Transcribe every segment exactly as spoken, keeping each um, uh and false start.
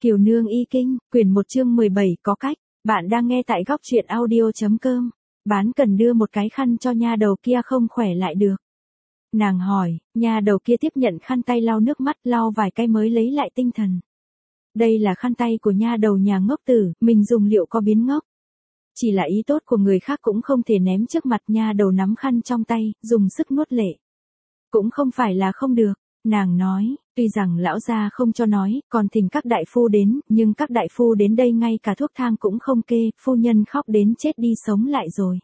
Kiều Nương y kinh, quyển một chương mười bảy có cách, bạn đang nghe tại góc truyện audio.com. Bán cần đưa một cái khăn cho nha đầu kia không khỏe lại được. Nàng hỏi, nha đầu kia tiếp nhận khăn tay lau nước mắt, lau vài cái mới lấy lại tinh thần. Đây là khăn tay của nha đầu nhà ngốc tử, mình dùng liệu có biến ngốc. Chỉ là ý tốt của người khác cũng không thể ném trước mặt. Nha đầu nắm khăn trong tay, dùng sức nuốt lệ. Cũng không phải là không được, nàng nói, tuy rằng lão gia không cho nói, còn thỉnh các đại phu đến, nhưng các đại phu đến đây ngay cả thuốc thang cũng không kê, phu nhân khóc đến chết đi sống lại rồi.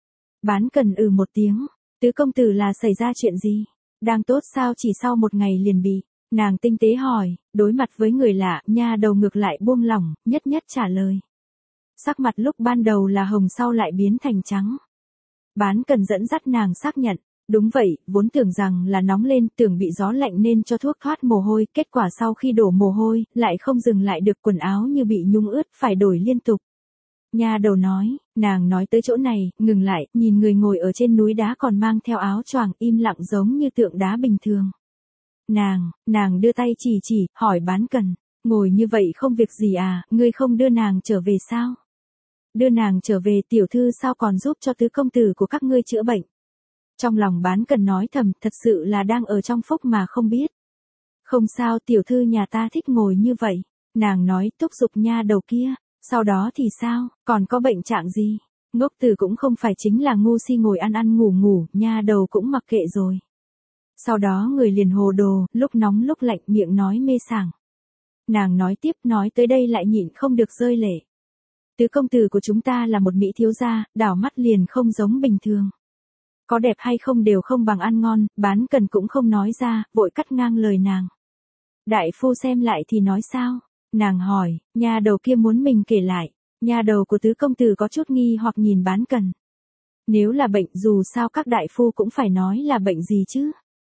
Bán cần ừ một tiếng, tứ công tử là xảy ra chuyện gì? Đang tốt sao chỉ sau một ngày liền bị? Nàng tinh tế hỏi, đối mặt với người lạ, nha đầu ngược lại buông lỏng, nhất nhất trả lời. Sắc mặt lúc ban đầu là hồng sau lại biến thành trắng. Bán cần dẫn dắt nàng xác nhận. Đúng vậy, vốn tưởng rằng là nóng lên, tưởng bị gió lạnh nên cho thuốc thoát mồ hôi, kết quả sau khi đổ mồ hôi, lại không dừng lại được, quần áo như bị nhung ướt, phải đổi liên tục. Nha đầu nói, nàng nói tới chỗ này, ngừng lại, nhìn người ngồi ở trên núi đá còn mang theo áo choàng, im lặng giống như tượng đá bình thường. Nàng, nàng đưa tay chỉ chỉ, hỏi bán cần, ngồi như vậy không việc gì à, ngươi không đưa nàng trở về sao? Đưa nàng trở về, tiểu thư sao còn giúp cho tứ công tử của các ngươi chữa bệnh? Trong lòng bán cần nói thầm, thật sự là đang ở trong phúc mà không biết. Không sao, tiểu thư nhà ta thích ngồi như vậy. Nàng nói thúc giục nha đầu kia. Sau đó thì sao, còn có bệnh trạng gì? Ngốc tử cũng không phải chính là ngu si ngồi ăn ăn ngủ ngủ, nha đầu cũng mặc kệ rồi. Sau đó người liền hồ đồ, lúc nóng lúc lạnh, miệng nói mê sảng. Nàng nói tiếp, nói tới đây lại nhịn không được rơi lệ. Tứ công tử của chúng ta là một mỹ thiếu gia, đảo mắt liền không giống bình thường. Có đẹp hay không đều không bằng ăn ngon, bán cần cũng không nói ra, vội cắt ngang lời nàng. Đại phu xem lại thì nói sao? Nàng hỏi, nha đầu kia muốn mình kể lại. Nha đầu của tứ công tử có chút nghi hoặc nhìn bán cần. Nếu là bệnh dù sao các đại phu cũng phải nói là bệnh gì chứ?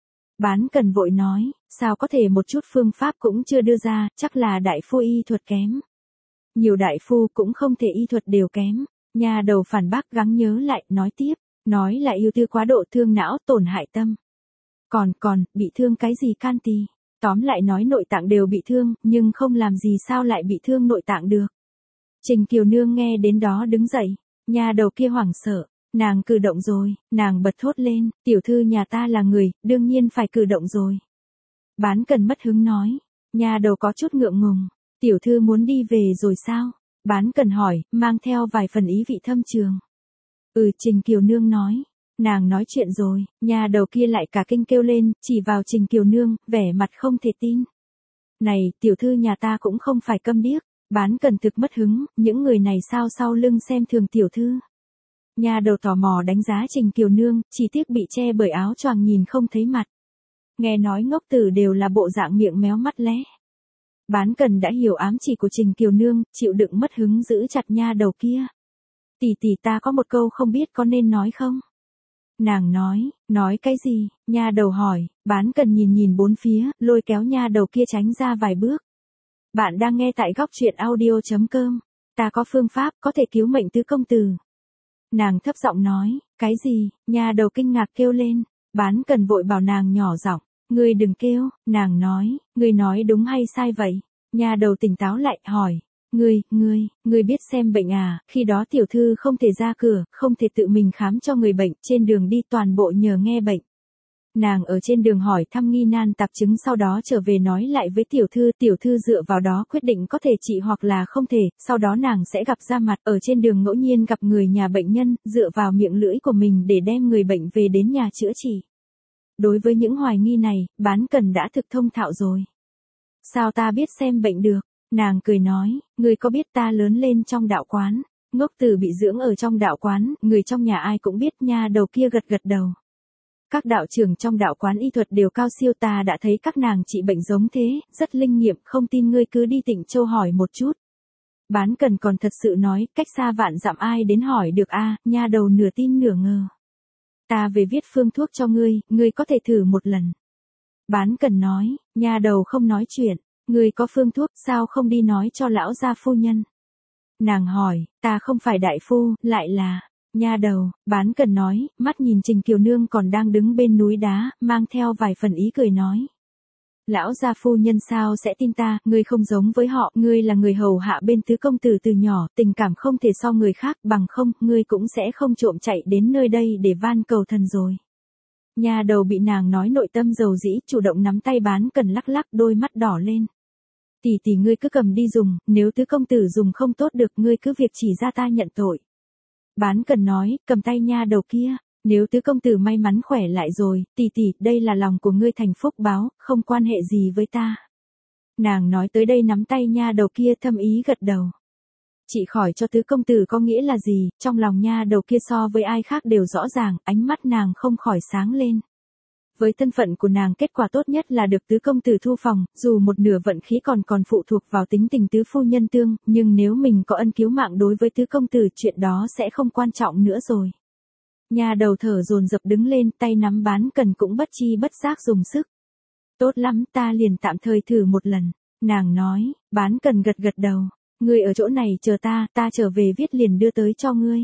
Bán cần vội nói, sao có thể một chút phương pháp cũng chưa đưa ra, chắc là đại phu y thuật kém. Nhiều đại phu cũng không thể y thuật đều kém. Nha đầu phản bác gắng nhớ lại, nói tiếp. Nói là yêu tư quá độ, thương não, tổn hại tâm. Còn, còn, bị thương cái gì can tì? Tóm lại nói nội tạng đều bị thương, nhưng không làm gì sao lại bị thương nội tạng được. Trình Kiều Nương nghe đến đó đứng dậy. Nhà đầu kia hoảng sợ. Nàng cử động rồi, nàng bật thốt lên, tiểu thư nhà ta là người, đương nhiên phải cử động rồi. Bán cần mất hứng nói. Nhà đầu có chút ngượng ngùng. Tiểu thư muốn đi về rồi sao? Bán cần hỏi, mang theo vài phần ý vị thâm trường. Ừ, Trình Kiều Nương nói. Nàng nói chuyện rồi, nhà đầu kia lại cả kinh kêu lên, chỉ vào Trình Kiều Nương, vẻ mặt không thể tin. Này, tiểu thư nhà ta cũng không phải câm điếc, bán cần thực mất hứng, những người này sao sau lưng xem thường tiểu thư. Nhà đầu tò mò đánh giá Trình Kiều Nương, chỉ tiếc bị che bởi áo choàng nhìn không thấy mặt. Nghe nói ngốc tử đều là bộ dạng miệng méo mắt lé. Bán cần đã hiểu ám chỉ của Trình Kiều Nương, chịu đựng mất hứng giữ chặt nha đầu kia. Tỷ tỷ ta có một câu không biết có nên nói không? Nàng nói, nói cái gì? Nha đầu hỏi, bán cần nhìn nhìn bốn phía, lôi kéo nha đầu kia tránh ra vài bước. Bạn đang nghe tại góc truyện audio.com. Ta có phương pháp có thể cứu mệnh tứ công tử. Nàng thấp giọng nói, cái gì? Nha đầu kinh ngạc kêu lên. Bán cần vội bảo nàng nhỏ giọng, ngươi đừng kêu. Nàng nói, ngươi nói đúng hay sai vậy? Nha đầu tỉnh táo lại, hỏi. Ngươi, ngươi, ngươi biết xem bệnh à, khi đó tiểu thư không thể ra cửa, không thể tự mình khám cho người bệnh, trên đường đi toàn bộ nhờ nghe bệnh. Nàng ở trên đường hỏi thăm nghi nan tạp chứng, sau đó trở về nói lại với tiểu thư, tiểu thư dựa vào đó quyết định có thể trị hoặc là không thể, sau đó nàng sẽ gặp ra mặt, ở trên đường ngẫu nhiên gặp người nhà bệnh nhân, dựa vào miệng lưỡi của mình để đem người bệnh về đến nhà chữa trị. Đối với những hoài nghi này, bán cần đã thực thông thạo rồi. Sao ta biết xem bệnh được? Nàng cười nói, người có biết ta lớn lên trong đạo quán, ngốc tử bị dưỡng ở trong đạo quán, người trong nhà ai cũng biết. Nha đầu kia gật gật đầu. Các đạo trưởng trong đạo quán y thuật đều cao siêu, ta đã thấy các nàng trị bệnh giống thế, rất linh nghiệm, không tin ngươi cứ đi Tịnh Châu hỏi một chút. Bán cần còn thật sự nói, cách xa vạn dặm ai đến hỏi được a? Nha đầu nửa tin nửa ngờ. Ta về viết phương thuốc cho ngươi, ngươi có thể thử một lần. Bán cần nói, nha đầu không nói chuyện. Người có phương thuốc, sao không đi nói cho lão gia phu nhân? Nàng hỏi, ta không phải đại phu, lại là, nha đầu. Bán cần nói, mắt nhìn Trình Kiều Nương còn đang đứng bên núi đá, mang theo vài phần ý cười nói. Lão gia phu nhân sao sẽ tin ta, ngươi không giống với họ, ngươi là người hầu hạ bên tứ công tử từ nhỏ, tình cảm không thể so người khác, bằng không, ngươi cũng sẽ không trộm chạy đến nơi đây để van cầu thần rồi. Nha đầu bị nàng nói nội tâm dầu dĩ, chủ động nắm tay Bán Cần lắc lắc, đôi mắt đỏ lên. Tỷ tỷ ngươi cứ cầm đi dùng, nếu tứ công tử dùng không tốt được, ngươi cứ việc chỉ ra ta nhận tội. Bán Cần nói, cầm tay nha đầu kia. Nếu tứ công tử may mắn khỏe lại rồi, tỷ tỷ, đây là lòng của ngươi thành phúc báo, không quan hệ gì với ta. Nàng nói tới đây nắm tay nha đầu kia thâm ý gật đầu. Chị khỏi cho tứ công tử có nghĩa là gì, trong lòng nha đầu kia so với ai khác đều rõ ràng, ánh mắt nàng không khỏi sáng lên. Với thân phận của nàng kết quả tốt nhất là được tứ công tử thu phòng, dù một nửa vận khí còn còn phụ thuộc vào tính tình tứ phu nhân tương, nhưng nếu mình có ân cứu mạng đối với tứ công tử chuyện đó sẽ không quan trọng nữa rồi. Nha đầu thở dồn dập đứng lên, tay nắm Bán Cần cũng bất chi bất giác dùng sức. Tốt lắm, ta liền tạm thời thử một lần. Nàng nói, Bán Cần gật gật đầu. Ngươi ở chỗ này chờ ta, ta trở về viết liền đưa tới cho ngươi.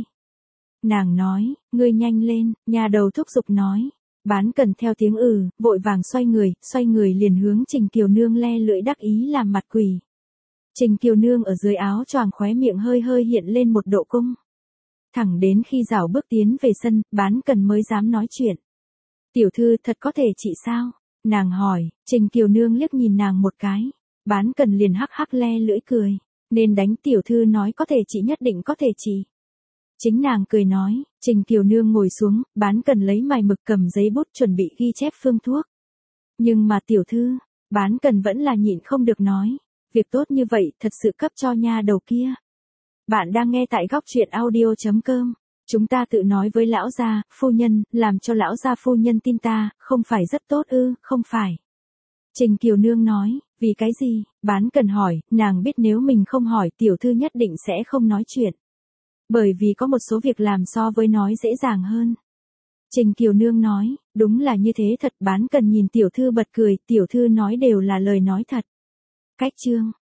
Nàng nói, ngươi nhanh lên, nha đầu thúc giục nói. Bán Cần theo tiếng ừ, vội vàng xoay người, xoay người liền hướng Trình Kiều Nương le lưỡi đắc ý làm mặt quỷ. Trình Kiều Nương ở dưới áo choàng khóe miệng hơi hơi hiện lên một độ cung. Thẳng đến khi rảo bước tiến về sân, Bán Cần mới dám nói chuyện. Tiểu thư thật có thể trị sao? Nàng hỏi, Trình Kiều Nương liếc nhìn nàng một cái. Bán Cần liền hắc hắc le lưỡi cười. Nên đánh tiểu thư nói có thể trị nhất định có thể trị. Chính nàng cười nói, Trình Kiều Nương ngồi xuống, Bán Cần lấy mài mực cầm giấy bút chuẩn bị ghi chép phương thuốc. Nhưng mà tiểu thư, Bán Cần vẫn là nhịn không được nói. Việc tốt như vậy thật sự cấp cho nha đầu kia. Bạn đang nghe tại góc truyện audio chấm com. Chúng ta tự nói với lão gia, phu nhân, làm cho lão gia phu nhân tin ta, không phải rất tốt ư, không phải. Trình Kiều Nương nói, vì cái gì, Bán Cần hỏi, nàng biết nếu mình không hỏi tiểu thư nhất định sẽ không nói chuyện. Bởi vì có một số việc làm so với nói dễ dàng hơn. Trình Kiều Nương nói, đúng là như thế thật. Bán Cần nhìn tiểu thư bật cười, tiểu thư nói đều là lời nói thật. Cách chương